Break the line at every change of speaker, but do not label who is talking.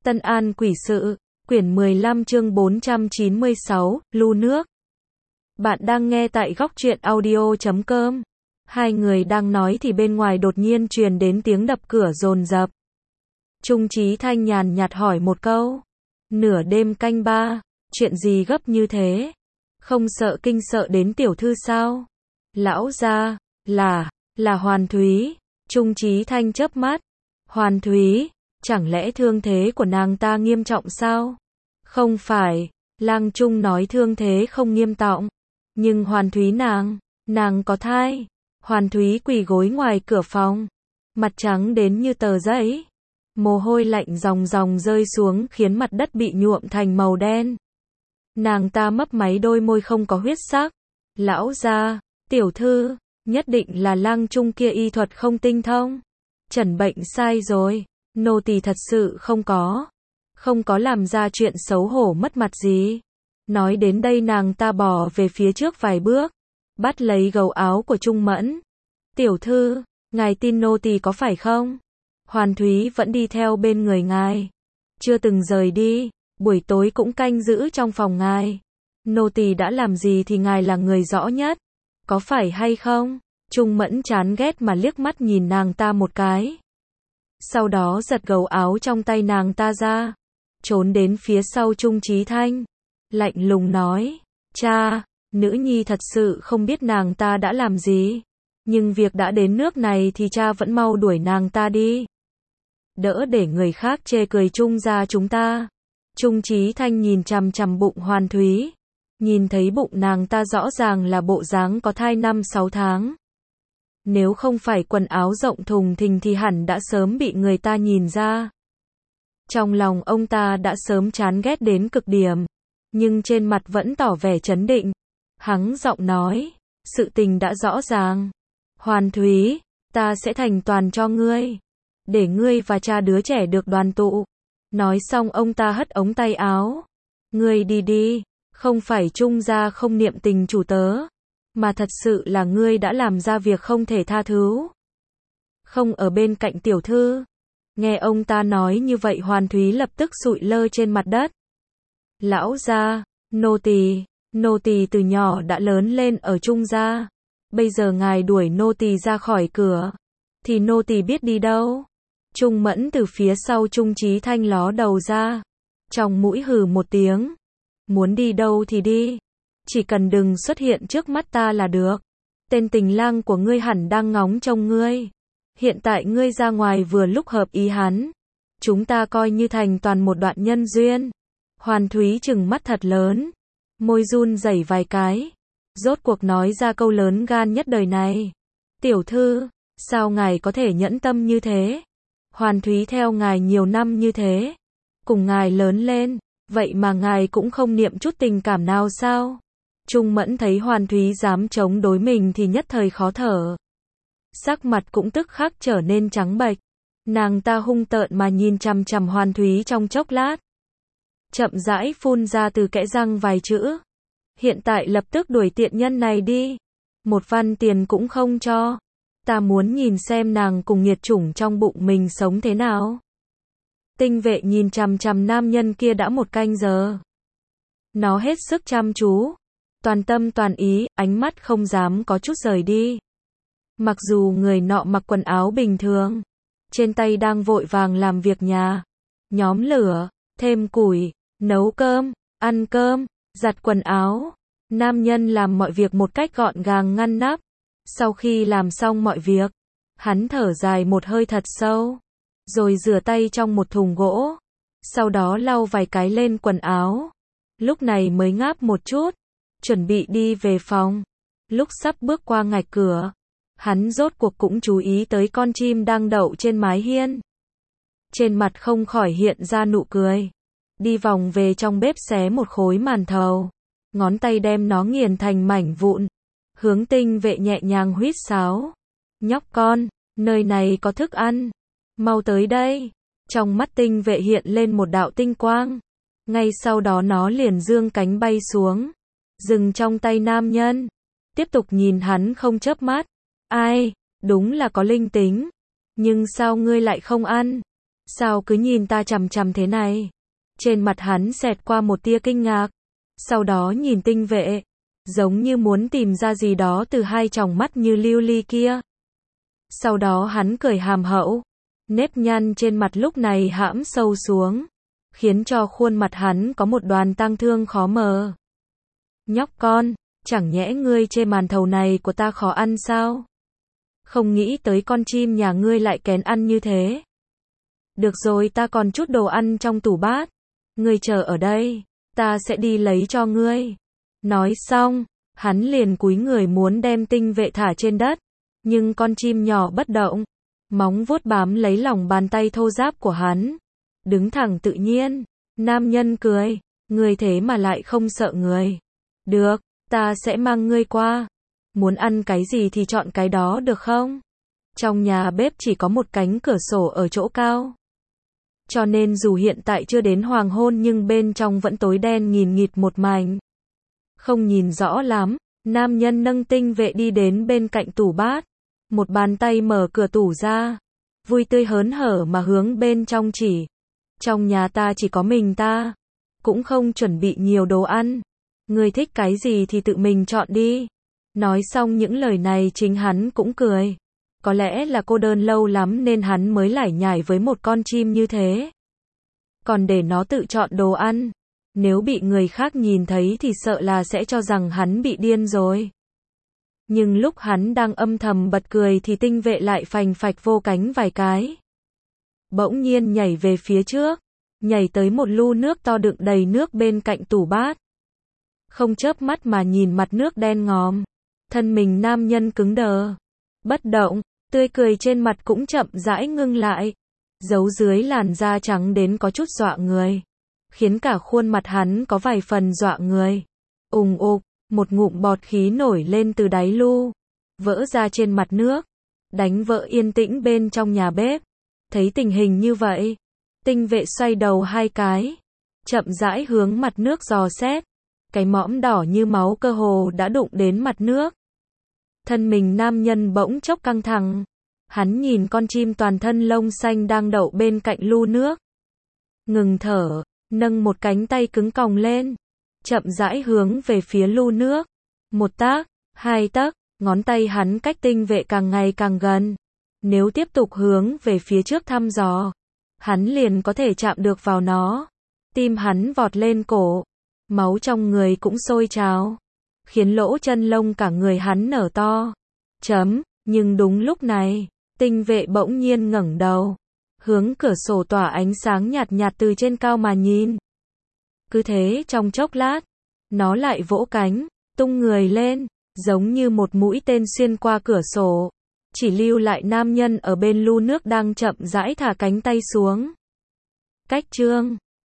Tân An Quỷ Sự, quyển 15 chương 496, Lu Nước. Bạn đang nghe tại góc truyện audio.com. Hai người đang nói thì bên ngoài đột nhiên truyền đến tiếng đập cửa dồn dập. Trung Chí Thanh nhàn nhạt hỏi một câu. Nửa đêm canh ba, chuyện gì gấp như thế? Không sợ kinh sợ đến tiểu thư sao? Lão gia, là Hoàn Thúy. Trung Chí Thanh chớp mắt. Hoàn Thúy, chẳng lẽ thương thế của nàng ta nghiêm trọng sao? Không phải, Lang Trung nói thương thế không nghiêm trọng. Nhưng Hoàn Thúy nàng có thai. Hoàn Thúy quỳ gối ngoài cửa phòng. Mặt trắng đến như tờ giấy. Mồ hôi lạnh ròng ròng rơi xuống khiến mặt đất bị nhuộm thành màu đen. Nàng ta mấp máy đôi môi không có huyết sắc. Lão gia, tiểu thư, nhất định là Lang Trung kia y thuật không tinh thông. Chẩn bệnh sai rồi. Nô tỳ thật sự không có làm ra chuyện xấu hổ mất mặt gì. Nói đến đây nàng ta bò về phía trước vài bước, bắt lấy gấu áo của Trung Mẫn. Tiểu thư, ngài tin nô tỳ có phải không? Hoàn Thúy vẫn đi theo bên người ngài, chưa từng rời đi, buổi tối cũng canh giữ trong phòng ngài. Nô tỳ đã làm gì thì ngài là người rõ nhất, có phải hay không? Trung Mẫn chán ghét mà liếc mắt nhìn nàng ta một cái. Sau đó giật gấu áo trong tay nàng ta ra, trốn đến phía sau Trung Chí Thanh, lạnh lùng nói, cha, nữ nhi thật sự không biết nàng ta đã làm gì, nhưng việc đã đến nước này thì cha vẫn mau đuổi nàng ta đi. Đỡ để người khác chê cười Trung gia chúng ta. Trung Chí Thanh nhìn chằm chằm bụng Hoàn Thúy, nhìn thấy bụng nàng ta rõ ràng là bộ dáng có thai 5-6 tháng. Nếu không phải quần áo rộng thùng thình thì hẳn đã sớm bị người ta nhìn ra. Trong lòng ông ta đã sớm chán ghét đến cực điểm, nhưng trên mặt vẫn tỏ vẻ trấn định. Hắng giọng nói, sự tình đã rõ ràng. Hoàn Thúy, ta sẽ thành toàn cho ngươi, để ngươi và cha đứa trẻ được đoàn tụ. Nói xong ông ta hất ống tay áo. Ngươi đi đi, không phải Trung gia không niệm tình chủ tớ, mà thật sự là ngươi đã làm ra việc không thể tha thứ. Không ở bên cạnh tiểu thư. Nghe ông ta nói như vậy Hoàn Thúy lập tức sụi lơ trên mặt đất. Lão gia, nô tỳ từ nhỏ đã lớn lên ở Trung gia. Bây giờ ngài đuổi nô tỳ ra khỏi cửa, thì nô tỳ biết đi đâu. Trung Mẫn từ phía sau Trung Chí Thanh ló đầu ra, trong mũi hừ một tiếng. Muốn đi đâu thì đi, chỉ cần đừng xuất hiện trước mắt ta là được. Tên tình lang của ngươi hẳn đang ngóng trông ngươi. Hiện tại ngươi ra ngoài vừa lúc hợp ý hắn. Chúng ta coi như thành toàn một đoạn nhân duyên. Hoàn Thúy trừng mắt thật lớn, môi run rẩy vài cái, rốt cuộc nói ra câu lớn gan nhất đời này. Tiểu thư, sao ngài có thể nhẫn tâm như thế? Hoàn Thúy theo ngài nhiều năm như thế, cùng ngài lớn lên, vậy mà ngài cũng không niệm chút tình cảm nào sao? Trung Mẫn thấy Hoàn Thúy dám chống đối mình thì nhất thời khó thở. Sắc mặt cũng tức khắc trở nên trắng bệch. Nàng ta hung tợn mà nhìn chằm chằm Hoàn Thúy trong chốc lát, chậm rãi phun ra từ kẽ răng vài chữ. Hiện tại lập tức đuổi tiện nhân này đi. Một văn tiền cũng không cho. Ta muốn nhìn xem nàng cùng nghiệt chủng trong bụng mình sống thế nào. Tinh vệ nhìn chằm chằm nam nhân kia đã một canh giờ. Nó hết sức chăm chú, toàn tâm toàn ý, ánh mắt không dám có chút rời đi. Mặc dù người nọ mặc quần áo bình thường, trên tay đang vội vàng làm việc nhà, nhóm lửa, thêm củi, nấu cơm, ăn cơm, giặt quần áo. Nam nhân làm mọi việc một cách gọn gàng ngăn nắp. Sau khi làm xong mọi việc, hắn thở dài một hơi thật sâu, rồi rửa tay trong một thùng gỗ, sau đó lau vài cái lên quần áo. Lúc này mới ngáp một chút, chuẩn bị đi về phòng. Lúc sắp bước qua ngạch cửa, hắn rốt cuộc cũng chú ý tới con chim đang đậu trên mái hiên. Trên mặt không khỏi hiện ra nụ cười. Đi vòng về trong bếp xé một khối màn thầu, ngón tay đem nó nghiền thành mảnh vụn, hướng Tinh vệ nhẹ nhàng huýt sáo. Nhóc con, nơi này có thức ăn, mau tới đây. Trong mắt Tinh vệ hiện lên một đạo tinh quang. Ngay sau đó nó liền dương cánh bay xuống, dừng trong tay nam nhân, tiếp tục nhìn hắn không chớp mắt. Ai, đúng là có linh tính. Nhưng sao ngươi lại không ăn? Sao cứ nhìn ta chằm chằm thế này? Trên mặt hắn xẹt qua một tia kinh ngạc. Sau đó nhìn tinh vệ, giống như muốn tìm ra gì đó từ hai tròng mắt như lưu ly kia. Sau đó hắn cười hàm hậu, nếp nhăn trên mặt lúc này hãm sâu xuống, khiến cho khuôn mặt hắn có một đoàn tang thương khó mờ. Nhóc con, chẳng nhẽ ngươi chê màn thầu này của ta khó ăn sao? Không nghĩ tới con chim nhà ngươi lại kén ăn như thế. Được rồi, ta còn chút đồ ăn trong tủ bát. Ngươi chờ ở đây, ta sẽ đi lấy cho ngươi. Nói xong, hắn liền cúi người muốn đem tinh vệ thả trên đất. Nhưng con chim nhỏ bất động, móng vuốt bám lấy lòng bàn tay thô ráp của hắn. Đứng thẳng tự nhiên, nam nhân cười, ngươi thế mà lại không sợ người. Được, ta sẽ mang ngươi qua. Muốn ăn cái gì thì chọn cái đó được không? Trong nhà bếp chỉ có một cánh cửa sổ ở chỗ cao. Cho nên dù hiện tại chưa đến hoàng hôn nhưng bên trong vẫn tối đen nghìn nghịt một mảnh. Không nhìn rõ lắm, nam nhân nâng tinh vệ đi đến bên cạnh tủ bát. Một bàn tay mở cửa tủ ra, vui tươi hớn hở mà hướng bên trong chỉ. Trong nhà ta chỉ có mình ta, cũng không chuẩn bị nhiều đồ ăn. Ngươi thích cái gì thì tự mình chọn đi. Nói xong những lời này chính hắn cũng cười. Có lẽ là cô đơn lâu lắm nên hắn mới lải nhải với một con chim như thế. Còn để nó tự chọn đồ ăn, nếu bị người khác nhìn thấy thì sợ là sẽ cho rằng hắn bị điên rồi. Nhưng lúc hắn đang âm thầm bật cười thì tinh vệ lại phành phạch vô cánh vài cái. Bỗng nhiên nhảy về phía trước, nhảy tới một lu nước to đựng đầy nước bên cạnh tủ bát. Không chớp mắt mà nhìn mặt nước đen ngòm. Thân mình nam nhân cứng đờ, bất động, tươi cười trên mặt cũng chậm rãi ngưng lại. Giấu dưới làn da trắng đến có chút dọa người, khiến cả khuôn mặt hắn có vài phần dọa người. Ùng ục, một ngụm bọt khí nổi lên từ đáy lu, vỡ ra trên mặt nước, đánh vỡ yên tĩnh bên trong nhà bếp. Thấy tình hình như vậy, tinh vệ xoay đầu hai cái, chậm rãi hướng mặt nước dò xét. Cái mõm đỏ như máu cơ hồ đã đụng đến mặt nước. Thân mình nam nhân bỗng chốc căng thẳng. Hắn nhìn con chim toàn thân lông xanh đang đậu bên cạnh lu nước. Ngừng thở, nâng một cánh tay cứng còng lên, chậm rãi hướng về phía lu nước. Một tấc, hai tấc, ngón tay hắn cách tinh vệ càng ngày càng gần. Nếu tiếp tục hướng về phía trước thăm dò, hắn liền có thể chạm được vào nó. Tim hắn vọt lên cổ, máu trong người cũng sôi trào, khiến lỗ chân lông cả người hắn nở to. Nhưng đúng lúc này, tinh vệ bỗng nhiên ngẩng đầu, hướng cửa sổ tỏa ánh sáng nhạt nhạt từ trên cao mà nhìn. Cứ thế trong chốc lát, nó lại vỗ cánh, tung người lên, giống như một mũi tên xuyên qua cửa sổ, chỉ lưu lại nam nhân ở bên lu nước đang chậm rãi thả cánh tay xuống. Cách chương